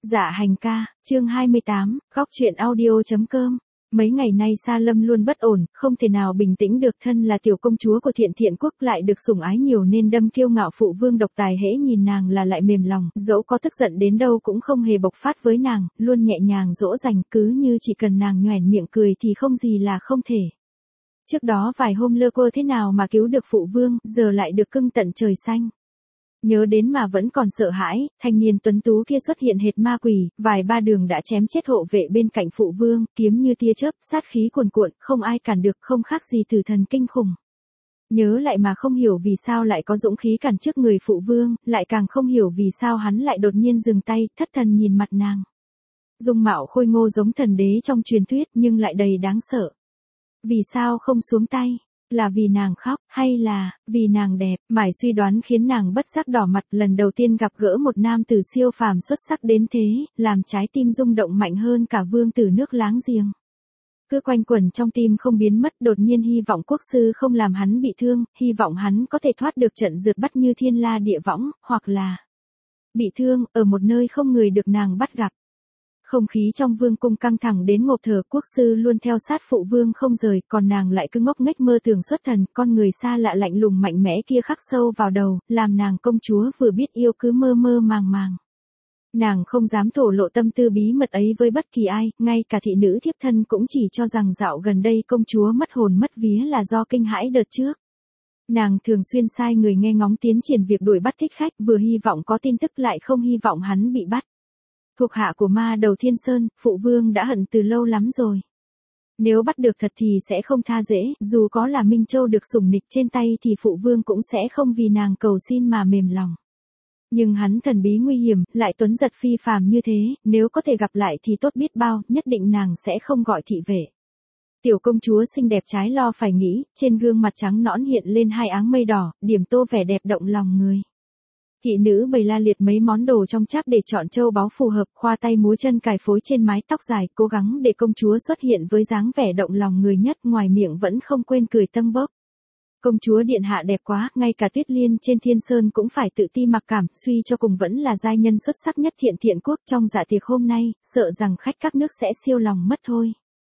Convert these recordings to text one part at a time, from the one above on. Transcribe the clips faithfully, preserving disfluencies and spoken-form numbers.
Dạ hành ca, chương hai mươi tám, góc truyện audio.com. Mấy ngày nay Sa Lâm luôn bất ổn, không thể nào bình tĩnh được, thân là tiểu công chúa của Thiện Thiện quốc lại được sủng ái nhiều nên đâm kiêu ngạo phụ vương độc tài hễ nhìn nàng là lại mềm lòng, dẫu có tức giận đến đâu cũng không hề bộc phát với nàng, luôn nhẹ nhàng dỗ dành, cứ như chỉ cần nàng nhoẻn miệng cười thì không gì là không thể. Trước đó vài hôm lơ quơ thế nào mà cứu được phụ vương, giờ lại được cưng tận trời xanh. Nhớ đến mà vẫn còn sợ hãi, thanh niên tuấn tú kia xuất hiện hệt ma quỷ, vài ba đường đã chém chết hộ vệ bên cạnh phụ vương, kiếm như tia chớp, sát khí cuồn cuộn, không ai cản được, không khác gì tử thần kinh khủng. Nhớ lại mà không hiểu vì sao lại có dũng khí cản trước người phụ vương, lại càng không hiểu vì sao hắn lại đột nhiên dừng tay, thất thần nhìn mặt nàng. Dung mạo khôi ngô giống thần đế trong truyền thuyết nhưng lại đầy đáng sợ. Vì sao không xuống tay? Là vì nàng khóc, hay là, vì nàng đẹp, mải suy đoán khiến nàng bất giác đỏ mặt, lần đầu tiên gặp gỡ một nam tử siêu phàm xuất sắc đến thế, làm trái tim rung động mạnh hơn cả vương tử nước láng giềng. Cứ quanh quẩn trong tim không biến mất, đột nhiên hy vọng quốc sư không làm hắn bị thương, hy vọng hắn có thể thoát được trận rượt bắt như thiên la địa võng, hoặc là bị thương, ở một nơi không người được nàng bắt gặp. Không khí trong vương cung căng thẳng đến ngộp thở, quốc sư luôn theo sát phụ vương không rời, còn nàng lại cứ ngốc nghếch mơ tưởng xuất thần, con người xa lạ lạnh lùng mạnh mẽ kia khắc sâu vào đầu, làm nàng công chúa vừa biết yêu cứ mơ mơ màng màng. Nàng không dám thổ lộ tâm tư bí mật ấy với bất kỳ ai, ngay cả thị nữ thiếp thân cũng chỉ cho rằng dạo gần đây công chúa mất hồn mất vía là do kinh hãi đợt trước. Nàng thường xuyên sai người nghe ngóng tiến triển việc đuổi bắt thích khách, vừa hy vọng có tin tức lại không hy vọng hắn bị bắt. Thuộc hạ của ma đầu Thiên Sơn, phụ vương đã hận từ lâu lắm rồi. Nếu bắt được thật thì sẽ không tha dễ, dù có là Minh Châu được sủng nịch trên tay thì phụ vương cũng sẽ không vì nàng cầu xin mà mềm lòng. Nhưng hắn thần bí nguy hiểm, lại tuấn giật phi phàm như thế, nếu có thể gặp lại thì tốt biết bao, nhất định nàng sẽ không gọi thị vệ. Tiểu công chúa xinh đẹp trái lo phải nghĩ, trên gương mặt trắng nõn hiện lên hai áng mây đỏ, điểm tô vẻ đẹp động lòng người. Thị nữ bày la liệt mấy món đồ trong cháp để chọn châu báu phù hợp, khoa tay múa chân cài phối trên mái tóc dài, cố gắng để công chúa xuất hiện với dáng vẻ động lòng người nhất, ngoài miệng vẫn không quên cười tâng bốc. Công chúa điện hạ đẹp quá, ngay cả Tuyết Liên trên Thiên Sơn cũng phải tự ti mặc cảm, suy cho cùng vẫn là giai nhân xuất sắc nhất Thiện Thiện quốc. Trong dạ tiệc hôm nay, sợ rằng khách các nước sẽ siêu lòng mất thôi.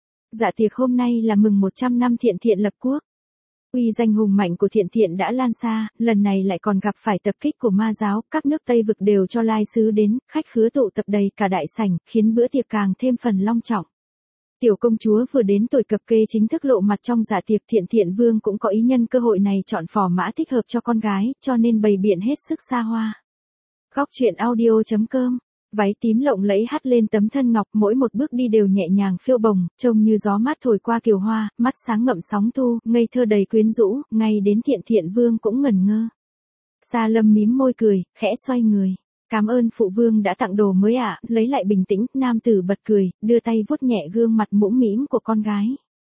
Dạ tiệc hôm nay là mừng một trăm năm Thiện Thiện lập quốc. Uy danh hùng mạnh của Thiện Thiện đã lan xa, lần này lại còn gặp phải tập kích của ma giáo, các nước Tây vực đều cho lai sứ đến, khách khứa tụ tập đầy cả đại sảnh, khiến bữa tiệc càng thêm phần long trọng. Tiểu công chúa vừa đến tuổi cập kê chính thức lộ mặt trong dạ tiệc, Thiện Thiện vương cũng có ý nhân cơ hội này chọn phò mã thích hợp cho con gái, cho nên bày biện hết sức xa hoa. Góc truyện audio.com. Váy tím lộng lẫy hắt lên tấm thân ngọc, mỗi một bước đi đều nhẹ nhàng phiêu bồng, trông như gió mát thổi qua kiều hoa, mắt sáng ngậm sóng thu, ngây thơ đầy quyến rũ, ngay đến Thiện Thiện vương cũng ngẩn ngơ. Sa Lâm mím môi cười, khẽ xoay người. Cảm ơn phụ vương đã tặng đồ mới ạ, à. Lấy lại bình tĩnh, nam tử bật cười, đưa tay vuốt nhẹ gương mặt mũm mĩm của con gái.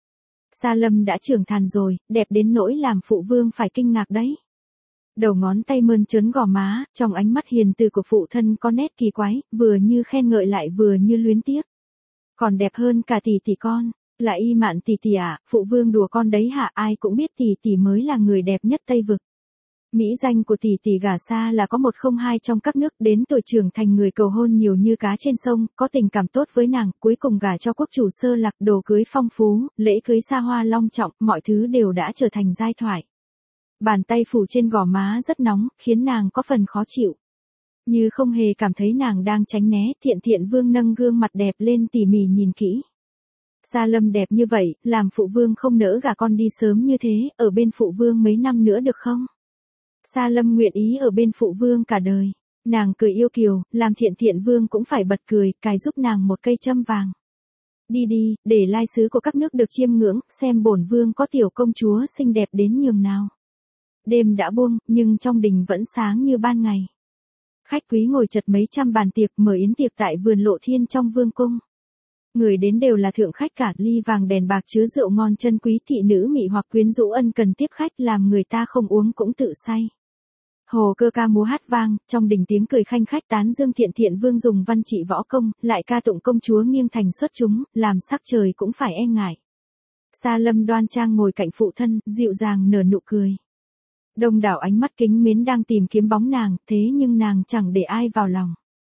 Sa Lâm đã trưởng thành rồi, đẹp đến nỗi làm phụ vương phải kinh ngạc đấy. Đầu ngón tay mơn trớn gò má, trong ánh mắt hiền từ của phụ thân có nét kỳ quái, vừa như khen ngợi lại vừa như luyến tiếc. Còn đẹp hơn cả tỷ tỷ con, là Y Mạn tỷ tỷ à, phụ vương đùa con đấy hả, ai cũng biết tỷ tỷ mới là người đẹp nhất Tây vực. Mỹ danh của tỷ tỷ gả xa là có một không hai trong các nước, đến tuổi trưởng thành người cầu hôn nhiều như cá trên sông, có tình cảm tốt với nàng, cuối cùng gả cho quốc chủ Sơ Lạc, đồ cưới phong phú, lễ cưới xa hoa long trọng, mọi thứ đều đã trở thành giai thoại. Bàn tay phủ trên gò má rất nóng, khiến nàng có phần khó chịu. Như không hề cảm thấy nàng đang tránh né, Thiện Thiện vương nâng gương mặt đẹp lên tỉ mỉ nhìn kỹ. Sa Lâm đẹp như vậy, làm phụ vương không nỡ gả con đi sớm như thế, ở bên phụ vương mấy năm nữa được không? Sa Lâm nguyện ý ở bên phụ vương cả đời. Nàng cười yêu kiều, làm Thiện Thiện vương cũng phải bật cười, cài giúp nàng một cây châm vàng. Đi đi, để lai sứ của các nước được chiêm ngưỡng, xem bổn vương có tiểu công chúa xinh đẹp đến nhường nào. Đêm đã buông, nhưng trong đình vẫn sáng như ban ngày. Khách quý ngồi chật mấy trăm bàn tiệc, mở yến tiệc tại vườn Lộ Thiên trong vương cung. Người đến đều là thượng khách cả, ly vàng đèn bạc chứa rượu ngon chân quý, thị nữ mị hoặc quyến rũ ân cần tiếp khách, làm người ta không uống cũng tự say. Hồ cơ ca múa hát vang, trong đình tiếng cười khanh khách tán dương Thiện Thiện vương dùng văn trị võ công, lại ca tụng công chúa nghiêng thành xuất chúng, làm sắc trời cũng phải e ngại. Sa Lâm đoan trang ngồi cạnh phụ thân, dịu dàng nở nụ cười. Đông đảo ánh mắt kính mến đang tìm kiếm bóng nàng, thế nhưng nàng chẳng để ai vào lòng.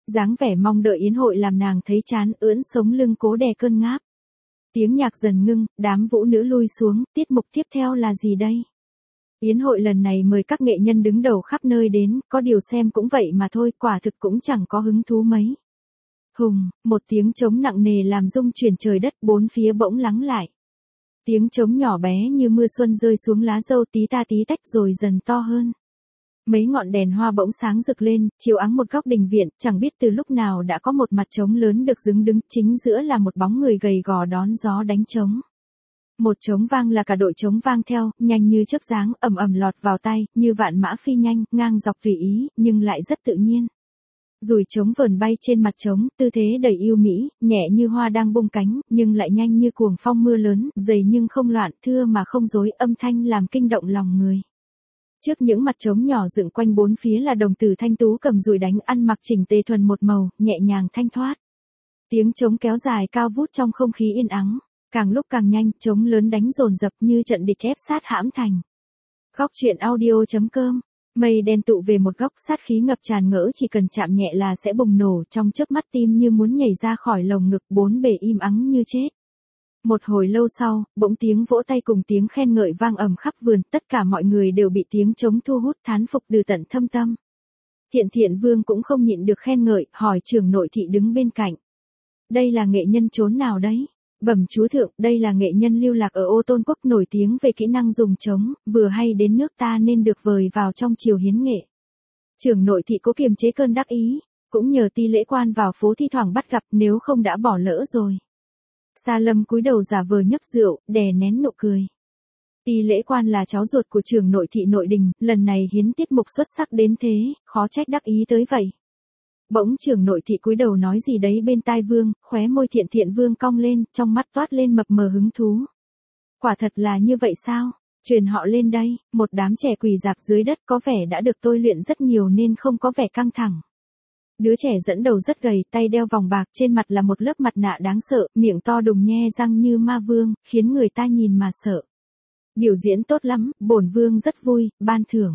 Dáng vẻ mong đợi yến hội làm nàng thấy chán ưỡn sống lưng cố đè cơn ngáp. Tiếng nhạc dần ngưng, đám vũ nữ lui xuống, tiết mục tiếp theo là gì đây? Yến hội lần này mời các nghệ nhân đứng đầu khắp nơi đến, có điều xem cũng vậy mà thôi, quả thực cũng chẳng có hứng thú mấy. Hùng, một tiếng trống nặng nề làm rung chuyển trời đất, bốn phía bỗng lắng lại. Tiếng trống nhỏ bé như mưa xuân rơi xuống lá dâu tí ta tí tách rồi dần to hơn. Mấy ngọn đèn hoa bỗng sáng rực lên, chiếu áng một góc đình viện, chẳng biết từ lúc nào đã có một mặt trống lớn được dựng đứng, chính giữa là một bóng người gầy gò đón gió đánh trống. Một trống vang là cả đội trống vang theo, nhanh như chớp giáng, ầm ầm lọt vào tai, như vạn mã phi nhanh, ngang dọc tùy ý, nhưng lại rất tự nhiên. Dùi trống vờn bay trên mặt trống, tư thế đầy yêu mỹ, nhẹ như hoa đang bung cánh, nhưng lại nhanh như cuồng phong mưa lớn, dày nhưng không loạn, thưa mà không rối, âm thanh làm kinh động lòng người. Trước những mặt trống nhỏ dựng quanh bốn phía là đồng tử thanh tú cầm dùi đánh, ăn mặc chỉnh tề thuần một màu, nhẹ nhàng thanh thoát. Tiếng trống kéo dài cao vút trong không khí yên ắng, càng lúc càng nhanh, trống lớn đánh dồn dập như trận địch ép sát hãm thành. Góc truyện audio chấm com. Mây đen tụ về một góc, sát khí ngập tràn ngỡ, chỉ cần chạm nhẹ là sẽ bùng nổ, trong chớp mắt tim như muốn nhảy ra khỏi lồng ngực, bốn bề im ắng như chết. Một hồi lâu sau, bỗng tiếng vỗ tay cùng tiếng khen ngợi vang ầm khắp vườn, tất cả mọi người đều bị tiếng trống thu hút, thán phục từ tận thâm tâm. Thiện Thiện Vương cũng không nhịn được khen ngợi, hỏi trưởng nội thị đứng bên cạnh. Đây là nghệ nhân chốn nào đấy? Bẩm chúa thượng, đây là nghệ nhân lưu lạc ở Ô Tôn Quốc nổi tiếng về kỹ năng dùng trống, vừa hay đến nước ta nên được vời vào trong triều hiến nghệ. Trưởng nội thị cố kiềm chế cơn đắc ý, cũng nhờ ti lễ quan vào phố thi thoảng bắt gặp, nếu không đã bỏ lỡ rồi. Sa Lâm cúi đầu giả vờ nhấp rượu, đè nén nụ cười. Ti lễ quan là cháu ruột của trưởng nội thị nội đình, lần này hiến tiết mục xuất sắc đến thế, khó trách đắc ý tới vậy. Bỗng trưởng nội thị cúi đầu nói gì đấy bên tai Vương, khóe môi Thiện Thiện Vương cong lên, trong mắt toát lên mập mờ hứng thú. Quả thật là như vậy sao? Truyền họ lên đây, một đám trẻ quỳ rạp dưới đất có vẻ đã được tôi luyện rất nhiều nên không có vẻ căng thẳng. Đứa trẻ dẫn đầu rất gầy, tay đeo vòng bạc, trên mặt là một lớp mặt nạ đáng sợ, miệng to đùng nhe răng như ma vương, khiến người ta nhìn mà sợ. Biểu diễn tốt lắm, bổn vương rất vui, ban thưởng.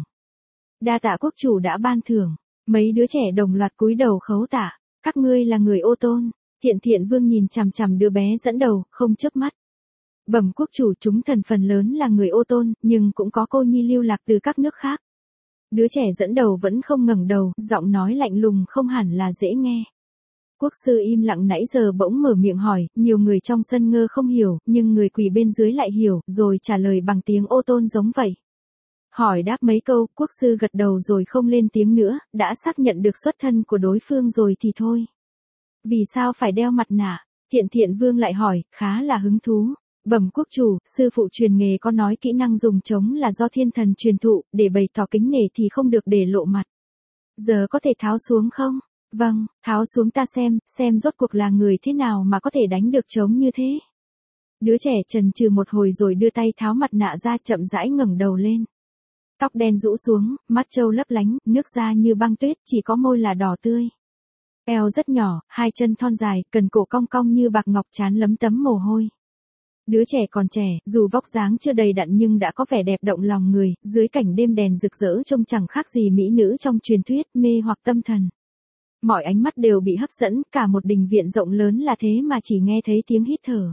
Đa tạ quốc chủ đã ban thưởng. Mấy đứa trẻ đồng loạt cúi đầu khấu tạ. Các ngươi là người Ô Tôn. Thiện Thiện Vương nhìn chằm chằm đứa bé dẫn đầu, không chớp mắt. Bẩm quốc chủ, chúng thần phần lớn là người Ô Tôn, nhưng cũng có cô nhi lưu lạc từ các nước khác. Đứa trẻ dẫn đầu vẫn không ngẩng đầu, giọng nói lạnh lùng không hẳn là dễ nghe. Quốc sư im lặng nãy giờ bỗng mở miệng hỏi, nhiều người trong sân ngơ không hiểu, nhưng người quỳ bên dưới lại hiểu, rồi trả lời bằng tiếng Ô Tôn giống vậy. Hỏi đáp mấy câu, quốc sư gật đầu rồi không lên tiếng nữa, đã xác nhận được xuất thân của đối phương rồi thì thôi. Vì sao phải đeo mặt nạ? Thiện Thiện Vương lại hỏi, khá là hứng thú. Bẩm quốc chủ, sư phụ truyền nghề có nói kỹ năng dùng trống là do thiên thần truyền thụ, để bày tỏ kính nể thì không được để lộ mặt. Giờ có thể tháo xuống không? Vâng, tháo xuống ta xem, xem rốt cuộc là người thế nào mà có thể đánh được trống như thế. Đứa trẻ chần chừ một hồi rồi đưa tay tháo mặt nạ ra, chậm rãi ngẩng đầu lên. Tóc đen rũ xuống, mắt trâu lấp lánh, nước da như băng tuyết, chỉ có môi là đỏ tươi. Eo rất nhỏ, hai chân thon dài, cần cổ cong cong như bạc ngọc, trán lấm tấm mồ hôi. Đứa trẻ còn trẻ, dù vóc dáng chưa đầy đặn nhưng đã có vẻ đẹp động lòng người, dưới cảnh đêm đèn rực rỡ trông chẳng khác gì mỹ nữ trong truyền thuyết, mê hoặc tâm thần. Mọi ánh mắt đều bị hấp dẫn, cả một đình viện rộng lớn là thế mà chỉ nghe thấy tiếng hít thở.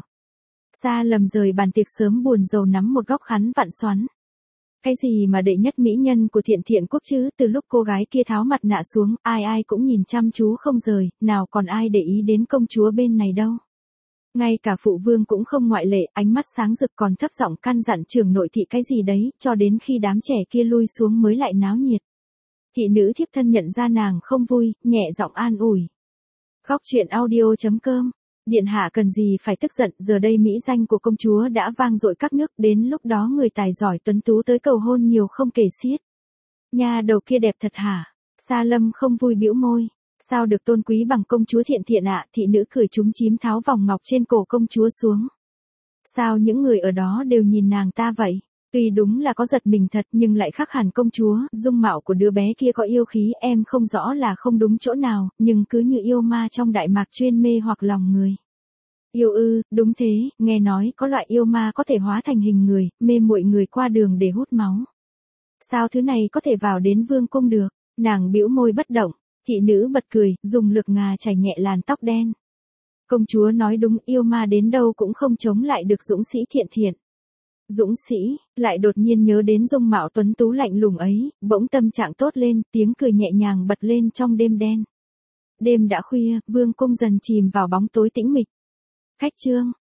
Sa Lâm rời bàn tiệc sớm buồn rầu nắm một góc khăn vặn xoắn. Cái gì mà đệ nhất mỹ nhân của Thiện Thiện Quốc chứ, từ lúc cô gái kia tháo mặt nạ xuống, ai ai cũng nhìn chăm chú không rời, nào còn ai để ý đến công chúa bên này đâu. Ngay cả phụ vương cũng không ngoại lệ, ánh mắt sáng rực còn thấp giọng căn dặn trưởng nội thị cái gì đấy, cho đến khi đám trẻ kia lui xuống mới lại náo nhiệt. Thị nữ thiếp thân nhận ra nàng không vui, nhẹ giọng an ủi. Góc truyện audio chấm com. Điện hạ cần gì phải tức giận, giờ đây mỹ danh của công chúa đã vang dội các nước, đến lúc đó người tài giỏi tuấn tú tới cầu hôn nhiều không kể xiết. Nhà đầu kia đẹp thật hả? Sa Lâm không vui bĩu môi. Sao được tôn quý bằng công chúa Thiện Thiện ạ? Thị nữ cười chúm chím tháo vòng ngọc trên cổ công chúa xuống. Sao những người ở đó đều nhìn nàng ta vậy? Tuy đúng là có giật mình thật nhưng lại khác hẳn công chúa, dung mạo của đứa bé kia có yêu khí, em không rõ là không đúng chỗ nào, nhưng cứ như yêu ma trong đại mạc chuyên mê hoặc lòng người. Yêu ư, đúng thế, nghe nói có loại yêu ma có thể hóa thành hình người, mê muội người qua đường để hút máu. Sao thứ này có thể vào đến vương cung được? Nàng bĩu môi bất động. Thị nữ bật cười, dùng lực ngà chải nhẹ làn tóc đen. Công chúa nói đúng, yêu ma đến đâu cũng không chống lại được dũng sĩ Thiện Thiện. Dũng sĩ, lại đột nhiên nhớ đến dung mạo tuấn tú lạnh lùng ấy, bỗng tâm trạng tốt lên, tiếng cười nhẹ nhàng bật lên trong đêm đen. Đêm đã khuya, vương cung dần chìm vào bóng tối tĩnh mịch. Khách chương.